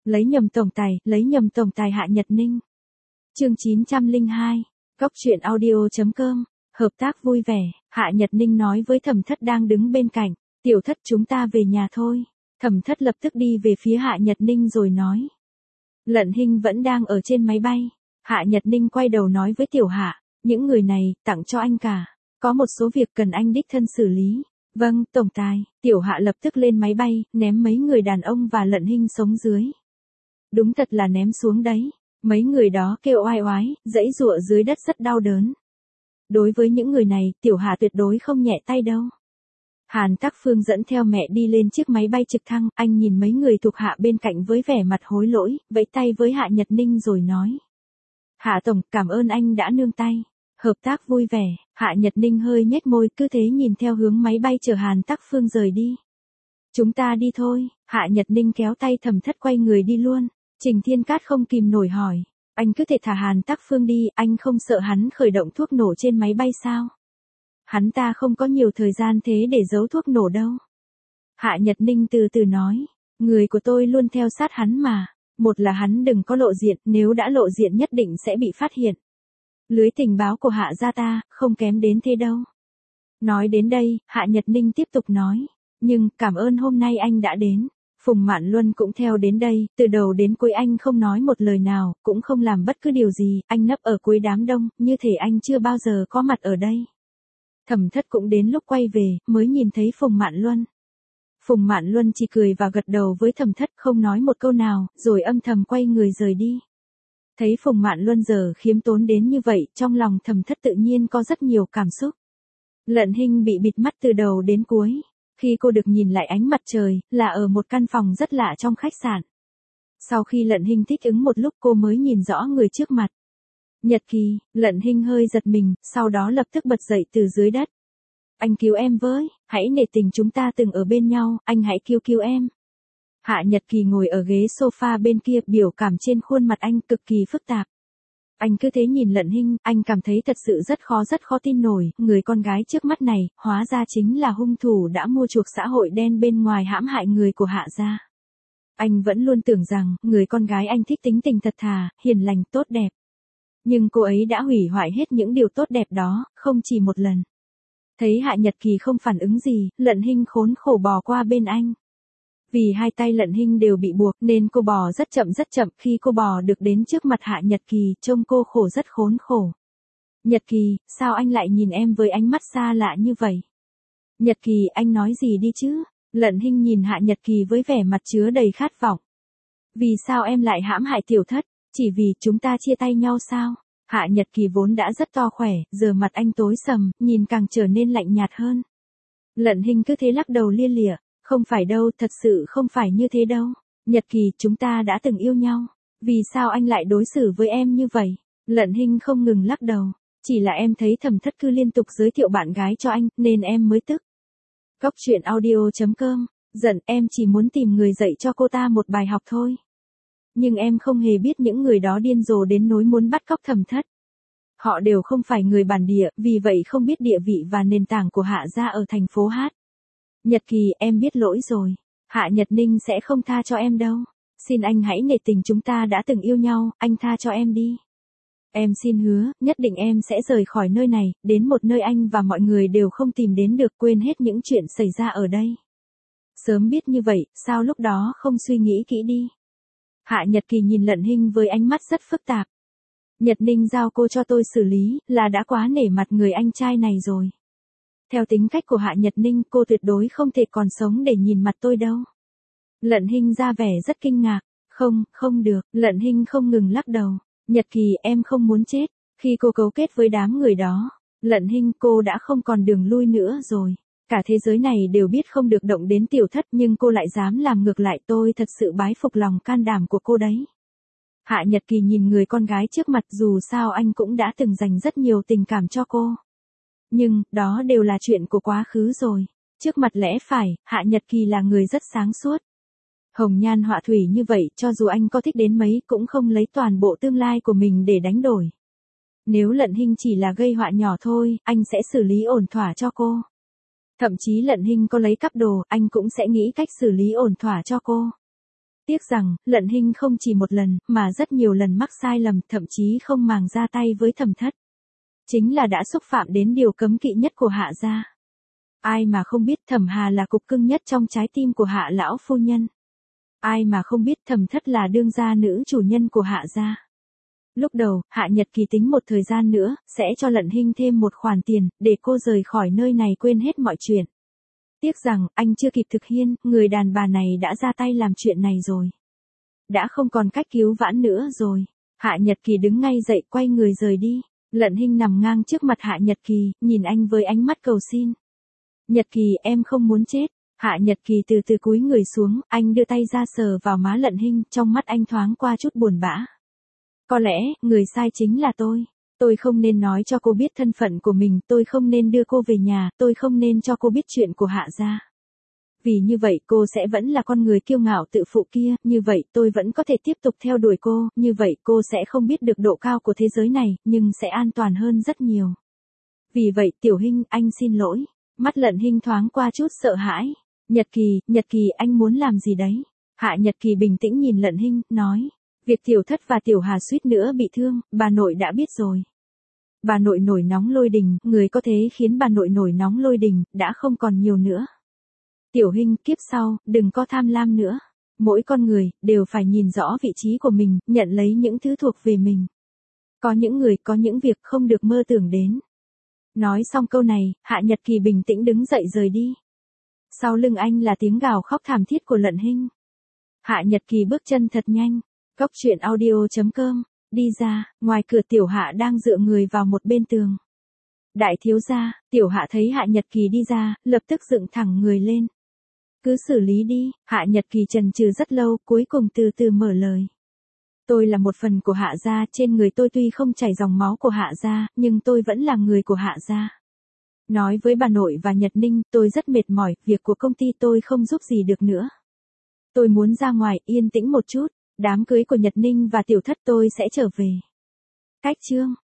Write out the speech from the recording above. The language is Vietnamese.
lấy nhầm tổng tài Hạ Nhật Ninh. Chương 902, Góc truyện audio.com, hợp tác vui vẻ, Hạ Nhật Ninh nói với Thẩm Thất đang đứng bên cạnh, "Tiểu Thất chúng ta về nhà thôi." Thẩm Thất lập tức đi về phía Hạ Nhật Ninh rồi nói. Lận Hinh vẫn đang ở trên máy bay. Hạ Nhật Ninh quay đầu nói với Tiểu Hạ, "Những người này, tặng cho anh cả. Có một số việc cần anh đích thân xử lý." "Vâng, tổng tài." Tiểu Hạ lập tức lên máy bay, ném mấy người đàn ông và Lận Hinh sống dưới. Đúng thật là ném xuống đấy. Mấy người đó kêu oai oái, giãy giụa dưới đất rất đau đớn. Đối với những người này, Tiểu Hạ tuyệt đối không nhẹ tay đâu. Hàn Tắc Phương dẫn theo mẹ đi lên chiếc máy bay trực thăng, anh nhìn mấy người thuộc hạ bên cạnh với vẻ mặt hối lỗi, vẫy tay với Hạ Nhật Ninh rồi nói. "Hạ tổng, cảm ơn anh đã nương tay. Hợp tác vui vẻ." Hạ Nhật Ninh hơi nhếch môi, cứ thế nhìn theo hướng máy bay chở Hàn Tắc Phương rời đi. "Chúng ta đi thôi." Hạ Nhật Ninh kéo tay Thẩm Thất quay người đi luôn. Trình Thiên Cát không kìm nổi hỏi, "Anh cứ thể thả Hàn Tắc Phương đi, anh không sợ hắn khởi động thuốc nổ trên máy bay sao?" "Hắn ta không có nhiều thời gian thế để giấu thuốc nổ đâu." Hạ Nhật Ninh từ từ nói, "Người của tôi luôn theo sát hắn mà. Một là hắn đừng có lộ diện, nếu đã lộ diện nhất định sẽ bị phát hiện. Lưới tình báo của Hạ gia ta, không kém đến thế đâu." Nói đến đây, Hạ Nhật Ninh tiếp tục nói, "Nhưng, cảm ơn hôm nay anh đã đến. Phùng Mạn Luân cũng theo đến đây, từ đầu đến cuối anh không nói một lời nào, cũng không làm bất cứ điều gì, anh nấp ở cuối đám đông, như thể anh chưa bao giờ có mặt ở đây." Thẩm Thất cũng đến lúc quay về, mới nhìn thấy Phùng Mạn Luân. Phùng Mạn Luân chỉ cười và gật đầu với Thẩm Thất, không nói một câu nào, rồi âm thầm quay người rời đi. Thấy Phùng Mạn Luân giờ khiêm tốn đến như vậy, trong lòng Thẩm Thất tự nhiên có rất nhiều cảm xúc. Lận Hinh bị bịt mắt từ đầu đến cuối. Khi cô được nhìn lại ánh mặt trời, là ở một căn phòng rất lạ trong khách sạn. Sau khi Lận Hinh thích ứng một lúc cô mới nhìn rõ người trước mặt. Nhật Kỳ. Lận Hinh hơi giật mình, sau đó lập tức bật dậy từ dưới đất. "Anh cứu em với, hãy nể tình chúng ta từng ở bên nhau, anh hãy cứu em." Hạ Nhật Kỳ ngồi ở ghế sofa bên kia, biểu cảm trên khuôn mặt anh cực kỳ phức tạp. Anh cứ thế nhìn Lận Hinh, anh cảm thấy thật sự rất khó tin nổi, người con gái trước mắt này, hóa ra chính là hung thủ đã mua chuộc xã hội đen bên ngoài hãm hại người của Hạ gia. Anh vẫn luôn tưởng rằng, người con gái anh thích tính tình thật thà, hiền lành, tốt đẹp. Nhưng cô ấy đã hủy hoại hết những điều tốt đẹp đó, không chỉ một lần. Thấy Hạ Nhật Kỳ không phản ứng gì, Lận Hinh khốn khổ bò qua bên anh. Vì hai tay Lận Hinh đều bị buộc nên cô bò rất chậm, khi cô bò được đến trước mặt Hạ Nhật Kỳ, trông cô khổ rất khốn khổ. "Nhật Kỳ, sao anh lại nhìn em với ánh mắt xa lạ như vậy?" "Nhật Kỳ, anh nói gì đi chứ?" Lận Hinh nhìn Hạ Nhật Kỳ với vẻ mặt chứa đầy khát vọng. "Vì sao em lại hãm hại Tiểu Thất? Chỉ vì chúng ta chia tay nhau sao?" Hạ Nhật Kỳ vốn đã rất to khỏe, giờ mặt anh tối sầm, nhìn càng trở nên lạnh nhạt hơn. Lận Hinh cứ thế lắc đầu lia lịa, "Không phải đâu, thật sự không phải như thế đâu. Nhật Kỳ, chúng ta đã từng yêu nhau. Vì sao anh lại đối xử với em như vậy?" Lận Hinh không ngừng lắc đầu, "Chỉ là em thấy Thẩm Thất cứ liên tục giới thiệu bạn gái cho anh, nên em mới tức." Góc truyện audio.com, giận, em chỉ muốn tìm người dạy cho cô ta một bài học thôi. Nhưng em không hề biết những người đó điên rồ đến nỗi muốn bắt cóc Thẩm Thất. Họ đều không phải người bản địa, vì vậy không biết địa vị và nền tảng của Hạ gia ở thành phố Hát. Nhật Kỳ, em biết lỗi rồi. Hạ Nhật Ninh sẽ không tha cho em đâu. Xin anh hãy nể tình chúng ta đã từng yêu nhau, anh tha cho em đi. Em xin hứa, nhất định em sẽ rời khỏi nơi này, đến một nơi anh và mọi người đều không tìm đến được, quên hết những chuyện xảy ra ở đây. Sớm biết như vậy, sao lúc đó không suy nghĩ kỹ đi." Hạ Nhật Kỳ nhìn Lận Hinh với ánh mắt rất phức tạp. "Nhật Ninh giao cô cho tôi xử lý, là đã quá nể mặt người anh trai này rồi. Theo tính cách của Hạ Nhật Ninh, cô tuyệt đối không thể còn sống để nhìn mặt tôi đâu." Lận Hinh ra vẻ rất kinh ngạc. Không được." Lận Hinh không ngừng lắc đầu. "Nhật Kỳ, em không muốn chết." Khi cô cấu kết với đám người đó, Lận Hinh, cô đã không còn đường lui nữa rồi. Cả thế giới này đều biết không được động đến Tiểu Thất, nhưng cô lại dám làm ngược lại, tôi thật sự bái phục lòng can đảm của cô đấy. Hạ Nhật Kỳ nhìn người con gái trước mặt, dù sao anh cũng đã từng dành rất nhiều tình cảm cho cô. Nhưng, đó đều là chuyện của quá khứ rồi. Trước mặt lẽ phải, Hạ Nhật Kỳ là người rất sáng suốt. Hồng nhan họa thủy như vậy, cho dù anh có thích đến mấy, cũng không lấy toàn bộ tương lai của mình để đánh đổi. Nếu Lận Hinh chỉ là gây họa nhỏ thôi, anh sẽ xử lý ổn thỏa cho cô. Thậm chí Lận Hinh có lấy cắp đồ, anh cũng sẽ nghĩ cách xử lý ổn thỏa cho cô. Tiếc rằng, Lận Hinh không chỉ một lần, mà rất nhiều lần mắc sai lầm, thậm chí không màng ra tay với Thẩm Thất. Chính là đã xúc phạm đến điều cấm kỵ nhất của Hạ gia. Ai mà không biết Thẩm Hà là cục cưng nhất trong trái tim của Hạ lão phu nhân. Ai mà không biết Thẩm Thất là đương gia nữ chủ nhân của Hạ gia. Lúc đầu, Hạ Nhật Kỳ tính một thời gian nữa, sẽ cho Lận Hinh thêm một khoản tiền, để cô rời khỏi nơi này quên hết mọi chuyện. Tiếc rằng, anh chưa kịp thực hiện, người đàn bà này đã ra tay làm chuyện này rồi. Đã không còn cách cứu vãn nữa rồi. Hạ Nhật Kỳ đứng ngay dậy quay người rời đi. Lận Hinh nằm ngang trước mặt Hạ Nhật Kỳ, nhìn anh với ánh mắt cầu xin. Nhật Kỳ, em không muốn chết. Hạ Nhật Kỳ từ từ cúi người xuống, anh đưa tay ra sờ vào má Lận Hinh, trong mắt anh thoáng qua chút buồn bã. Có lẽ, người sai chính là tôi. Tôi không nên nói cho cô biết thân phận của mình, tôi không nên đưa cô về nhà, tôi không nên cho cô biết chuyện của Hạ gia. Vì như vậy cô sẽ vẫn là con người kiêu ngạo tự phụ kia, như vậy tôi vẫn có thể tiếp tục theo đuổi cô, như vậy cô sẽ không biết được độ cao của thế giới này, nhưng sẽ an toàn hơn rất nhiều. Vì vậy Tiểu Hinh, anh xin lỗi. Mắt Lận Hinh thoáng qua chút sợ hãi. Nhật Kỳ anh muốn làm gì đấy? Hạ Nhật Kỳ bình tĩnh nhìn Lận Hinh, nói. Việc Tiểu Thất và Tiểu Hà suýt nữa bị thương, bà nội đã biết rồi. Bà nội nổi nóng lôi đình, người có thể khiến bà nội nổi nóng lôi đình, đã không còn nhiều nữa. Tiểu Hinh, kiếp sau, đừng có tham lam nữa. Mỗi con người, đều phải nhìn rõ vị trí của mình, nhận lấy những thứ thuộc về mình. Có những người, có những việc không được mơ tưởng đến. Nói xong câu này, Hạ Nhật Kỳ bình tĩnh đứng dậy rời đi. Sau lưng anh là tiếng gào khóc thảm thiết của Lận Hinh. Hạ Nhật Kỳ bước chân thật nhanh. Cốc truyện audio.com, đi ra, ngoài cửa Tiểu Hạ đang dựa người vào một bên tường. Đại thiếu gia, Tiểu Hạ thấy Hạ Nhật Kỳ đi ra, lập tức dựng thẳng người lên. Cứ xử lý đi, Hạ Nhật Kỳ chần chừ rất lâu, cuối cùng từ từ mở lời. Tôi là một phần của Hạ gia, trên người tôi tuy không chảy dòng máu của Hạ gia, nhưng tôi vẫn là người của Hạ gia. Nói với bà nội và Nhật Ninh, tôi rất mệt mỏi, việc của công ty tôi không giúp gì được nữa. Tôi muốn ra ngoài, yên tĩnh một chút, đám cưới của Nhật Ninh và Tiểu Thất tôi sẽ trở về. Cách chương